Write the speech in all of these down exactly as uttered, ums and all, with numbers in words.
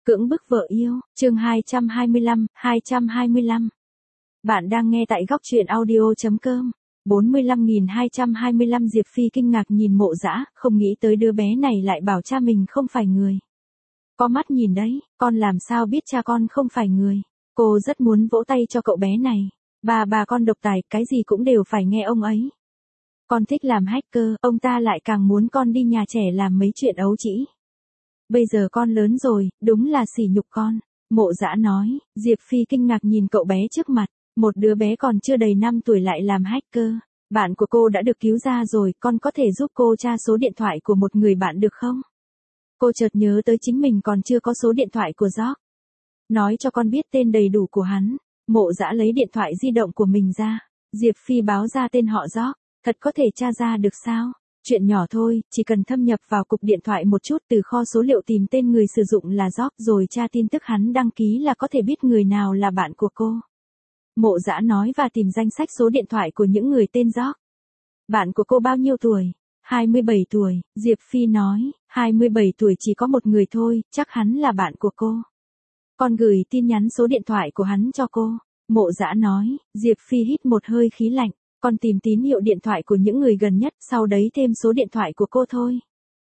Cưỡng bức vợ yêu, chương hai trăm hai mươi lăm, hai trăm hai mươi lăm. Bạn đang nghe tại góc truyện audio.com. bốn mươi lăm nghìn hai trăm hai mươi lăm Diệp Phi kinh ngạc nhìn Mộ Dã, không nghĩ tới đứa bé này lại bảo cha mình không phải người. Có mắt nhìn đấy, con làm sao biết cha con không phải người. Cô rất muốn vỗ tay cho cậu bé này. Bà bà con độc tài, cái gì cũng đều phải nghe ông ấy. Con thích làm hacker, ông ta lại càng muốn con đi nhà trẻ làm mấy chuyện ấu trĩ. Bây giờ con lớn rồi, đúng là sỉ nhục con. Mộ Dã nói. Diệp Phi kinh ngạc nhìn cậu bé trước mặt. Một đứa bé còn chưa đầy năm tuổi lại làm hacker. Bạn của cô đã được cứu ra rồi, con có thể giúp cô tra số điện thoại của một người bạn được không? Cô chợt nhớ tới chính mình còn chưa có số điện thoại của George. Nói cho con biết tên đầy đủ của hắn. Mộ Dã lấy điện thoại di động của mình ra. Diệp Phi báo ra tên họ George. Thật có thể tra ra được sao? Chuyện nhỏ thôi, chỉ cần thâm nhập vào cục điện thoại một chút từ kho số liệu tìm tên người sử dụng là George rồi tra tin tức hắn đăng ký là có thể biết người nào là bạn của cô. Mộ Dã nói và tìm danh sách số điện thoại của những người tên George. Bạn của cô bao nhiêu tuổi? hai mươi bảy tuổi, Diệp Phi nói, hai mươi bảy tuổi chỉ có một người thôi, chắc hắn là bạn của cô. Con gửi tin nhắn số điện thoại của hắn cho cô. Mộ Dã nói, Diệp Phi hít một hơi khí lạnh. Con tìm tín hiệu điện thoại của những người gần nhất, sau đấy thêm số điện thoại của cô thôi.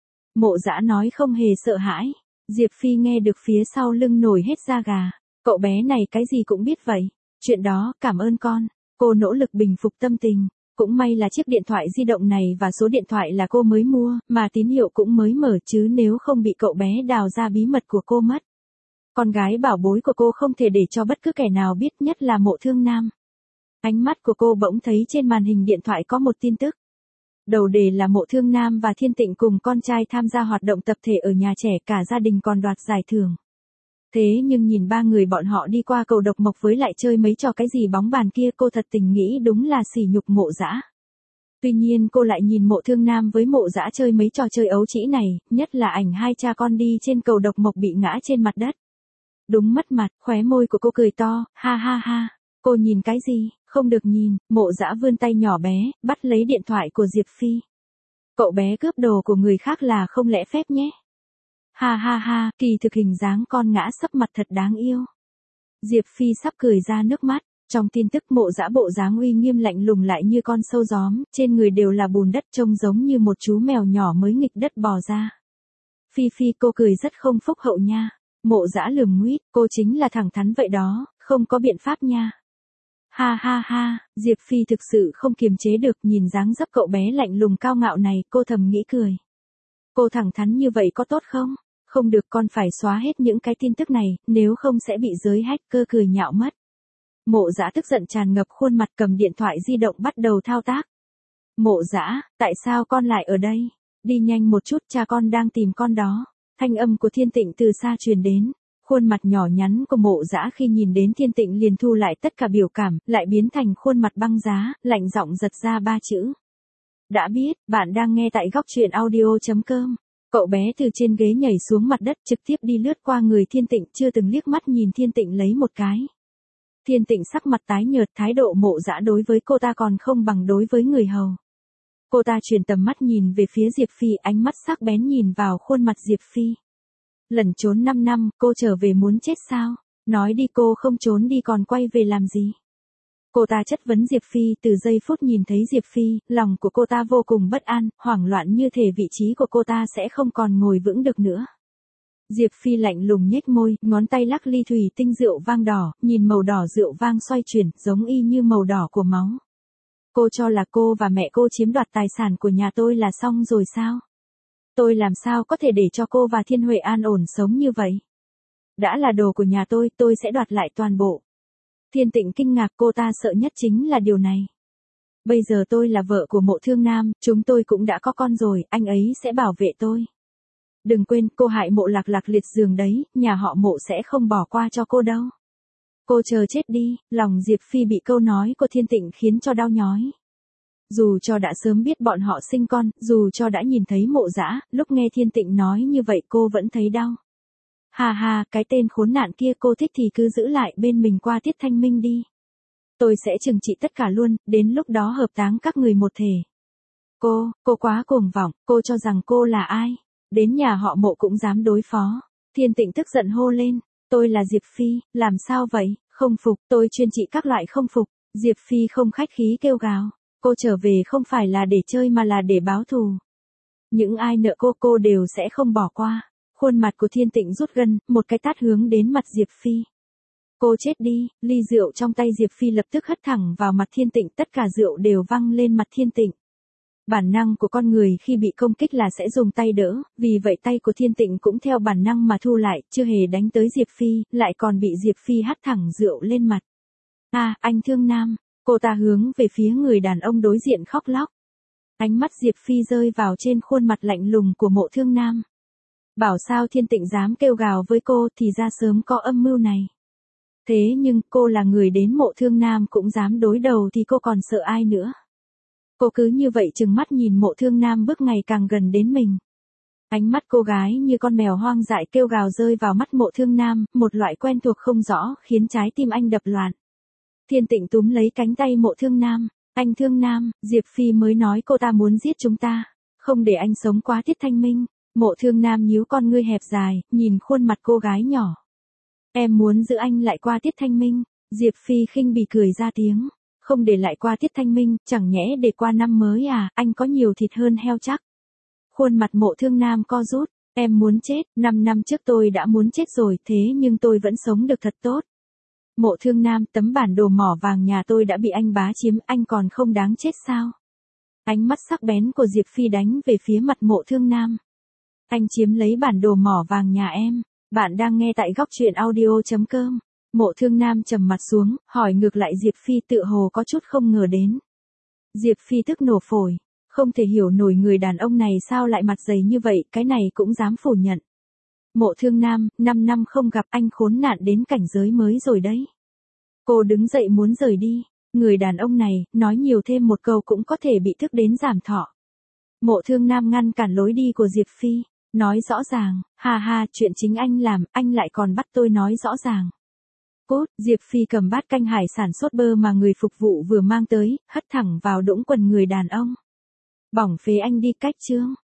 Mộ Dã nói không hề sợ hãi. Diệp Phi nghe được phía sau lưng nổi hết da gà. Cậu bé này cái gì cũng biết vậy. Chuyện đó, cảm ơn con. Cô nỗ lực bình phục tâm tình. Cũng may là chiếc điện thoại di động này và số điện thoại là cô mới mua, mà tín hiệu cũng mới mở chứ nếu không bị cậu bé đào ra bí mật của cô mất. Con gái bảo bối của cô không thể để cho bất cứ kẻ nào biết, nhất là Mộ Thương Nam. Ánh mắt của cô bỗng thấy trên màn hình điện thoại có một tin tức. Đầu đề là Mộ Thương Nam và Thiên Tịnh cùng con trai tham gia hoạt động tập thể ở nhà trẻ, cả gia đình còn đoạt giải thưởng. Thế nhưng nhìn ba người bọn họ đi qua cầu độc mộc với lại chơi mấy trò cái gì bóng bàn kia, cô thật tình nghĩ đúng là sỉ nhục Mộ Dã. Tuy nhiên cô lại nhìn Mộ Thương Nam với Mộ Dã chơi mấy trò chơi ấu trĩ này, nhất là ảnh hai cha con đi trên cầu độc mộc bị ngã trên mặt đất. Đúng mất mặt, khóe môi của cô cười to, ha ha ha. Cô nhìn cái gì? Không được nhìn. Mộ Dã vươn tay nhỏ bé, bắt lấy điện thoại của Diệp Phi. Cậu bé cướp đồ của người khác là không lẽ phép nhé. Ha ha ha, kỳ thực hình dáng con ngã sấp mặt thật đáng yêu. Diệp Phi sắp cười ra nước mắt. Trong tin tức Mộ Dã bộ dáng uy nghiêm lạnh lùng lại như con sâu gióm, trên người đều là bùn đất trông giống như một chú mèo nhỏ mới nghịch đất bò ra. Phi Phi cô cười rất không phúc hậu nha. Mộ Dã lườm nguýt, cô chính là thẳng thắn vậy đó, không có biện pháp nha. Ha ha ha, Diệp Phi thực sự không kiềm chế được, nhìn dáng dấp cậu bé lạnh lùng cao ngạo này, cô thầm nghĩ cười. Cô thẳng thắn như vậy có tốt không? Không được, con phải xóa hết những cái tin tức này, nếu không sẽ bị giới hacker cười nhạo mất. Mộ Dã tức giận tràn ngập khuôn mặt, cầm điện thoại di động bắt đầu thao tác. Mộ Dã, tại sao con lại ở đây? Đi nhanh một chút, cha con đang tìm con đó. Thanh âm của Thiên Tịnh từ xa truyền đến. Khuôn mặt nhỏ nhắn của Mộ Dã khi nhìn đến Thiên Tịnh liền thu lại tất cả biểu cảm, lại biến thành khuôn mặt băng giá, lạnh giọng giật ra ba chữ. Đã biết, bạn đang nghe tại góc truyện audio.com. Cậu bé từ trên ghế nhảy xuống mặt đất, trực tiếp đi lướt qua người Thiên Tịnh, chưa từng liếc mắt nhìn Thiên Tịnh lấy một cái. Thiên Tịnh sắc mặt tái nhợt, thái độ Mộ Dã đối với cô ta còn không bằng đối với người hầu. Cô ta chuyển tầm mắt nhìn về phía Diệp Phi, ánh mắt sắc bén nhìn vào khuôn mặt Diệp Phi. Lẩn trốn năm năm, cô trở về muốn chết sao? Nói đi, cô không trốn đi còn quay về làm gì? Cô ta chất vấn Diệp Phi. Từ giây phút nhìn thấy Diệp Phi, lòng của cô ta vô cùng bất an, hoảng loạn như thể vị trí của cô ta sẽ không còn ngồi vững được nữa. Diệp Phi lạnh lùng nhếch môi, ngón tay lắc ly thủy tinh rượu vang đỏ, nhìn màu đỏ rượu vang xoay chuyển, giống y như màu đỏ của máu. Cô cho là cô và mẹ cô chiếm đoạt tài sản của nhà tôi là xong rồi sao? Tôi làm sao có thể để cho cô và Thiên Huệ an ổn sống như vậy? Đã là đồ của nhà tôi, tôi sẽ đoạt lại toàn bộ. Thiên Tịnh kinh ngạc, cô ta sợ nhất chính là điều này. Bây giờ tôi là vợ của Mộ Thương Nam, chúng tôi cũng đã có con rồi, anh ấy sẽ bảo vệ tôi. Đừng quên, cô hại Mộ Lạc Lạc liệt giường đấy, nhà họ Mộ sẽ không bỏ qua cho cô đâu. Cô chờ chết đi. Lòng Diệp Phi bị câu nói của Thiên Tịnh khiến cho đau nhói. Dù cho đã sớm biết bọn họ sinh con, dù cho đã nhìn thấy Mộ Dã, lúc nghe Thiên Tịnh nói như vậy cô vẫn thấy đau. Ha ha, cái tên khốn nạn kia, cô thích thì cứ giữ lại bên mình qua tiết thanh minh đi. Tôi sẽ trừng trị tất cả luôn, đến lúc đó hợp táng các người một thể. Cô, cô quá cuồng vọng, cô cho rằng cô là ai? Đến nhà họ Mộ cũng dám đối phó. Thiên Tịnh tức giận hô lên, tôi là Diệp Phi, làm sao vậy, không phục, tôi chuyên trị các loại không phục. Diệp Phi không khách khí kêu gào, cô trở về không phải là để chơi mà là để báo thù. Những ai nợ cô cô đều sẽ không bỏ qua. Khuôn mặt của Thiên Tịnh rút gân, một cái tát hướng đến mặt Diệp Phi. Cô chết đi, ly rượu trong tay Diệp Phi lập tức hất thẳng vào mặt Thiên Tịnh, tất cả rượu đều văng lên mặt Thiên Tịnh. Bản năng của con người khi bị công kích là sẽ dùng tay đỡ, vì vậy tay của Thiên Tịnh cũng theo bản năng mà thu lại, chưa hề đánh tới Diệp Phi, lại còn bị Diệp Phi hất thẳng rượu lên mặt. À, anh Thương Nam, cô ta hướng về phía người đàn ông đối diện khóc lóc. Ánh mắt Diệp Phi rơi vào trên khuôn mặt lạnh lùng của Mộ Thương Nam. Bảo sao Thiên Tịnh dám kêu gào với cô thì ra sớm có âm mưu này. Thế nhưng cô là người đến Mộ Thương Nam cũng dám đối đầu thì cô còn sợ ai nữa. Cô cứ như vậy trừng mắt nhìn Mộ Thương Nam bước ngày càng gần đến mình. Ánh mắt cô gái như con mèo hoang dại kêu gào rơi vào mắt Mộ Thương Nam, một loại quen thuộc không rõ khiến trái tim anh đập loạn. Thiên Tịnh túm lấy cánh tay Mộ Thương Nam, anh Thương Nam, Diệp Phi mới nói cô ta muốn giết chúng ta, không để anh sống quá Tiết Thanh Minh. Mộ Thương Nam nhíu con ngươi hẹp dài, nhìn khuôn mặt cô gái nhỏ. Em muốn giữ anh lại qua Tiết Thanh Minh. Diệp Phi khinh bỉ cười ra tiếng. Không để lại qua Tiết Thanh Minh, chẳng nhẽ để qua năm mới à, anh có nhiều thịt hơn heo chắc. Khuôn mặt Mộ Thương Nam co rút, em muốn chết, năm năm trước tôi đã muốn chết rồi, thế nhưng tôi vẫn sống được thật tốt. Mộ Thương Nam, tấm bản đồ mỏ vàng nhà tôi đã bị anh bá chiếm, anh còn không đáng chết sao? Ánh mắt sắc bén của Diệp Phi đánh về phía mặt Mộ Thương Nam. Anh chiếm lấy bản đồ mỏ vàng nhà em. Bạn đang nghe tại góc truyện audio chấm com. Mộ Thương Nam trầm mặt xuống, hỏi ngược lại Diệp Phi tựa hồ có chút không ngờ đến. Diệp Phi tức nổ phổi, không thể hiểu nổi người đàn ông này sao lại mặt dày như vậy, cái này cũng dám phủ nhận. Mộ Thương Nam, năm năm không gặp anh khốn nạn đến cảnh giới mới rồi đấy. Cô đứng dậy muốn rời đi, người đàn ông này, nói nhiều thêm một câu cũng có thể bị thức đến giảm thọ. Mộ Thương Nam ngăn cản lối đi của Diệp Phi, nói rõ ràng, ha ha, chuyện chính anh làm, anh lại còn bắt tôi nói rõ ràng. Cốt, Diệp Phi cầm bát canh hải sản sốt bơ mà người phục vụ vừa mang tới, hất thẳng vào đũng quần người đàn ông. Bỏng phế anh đi cách chương.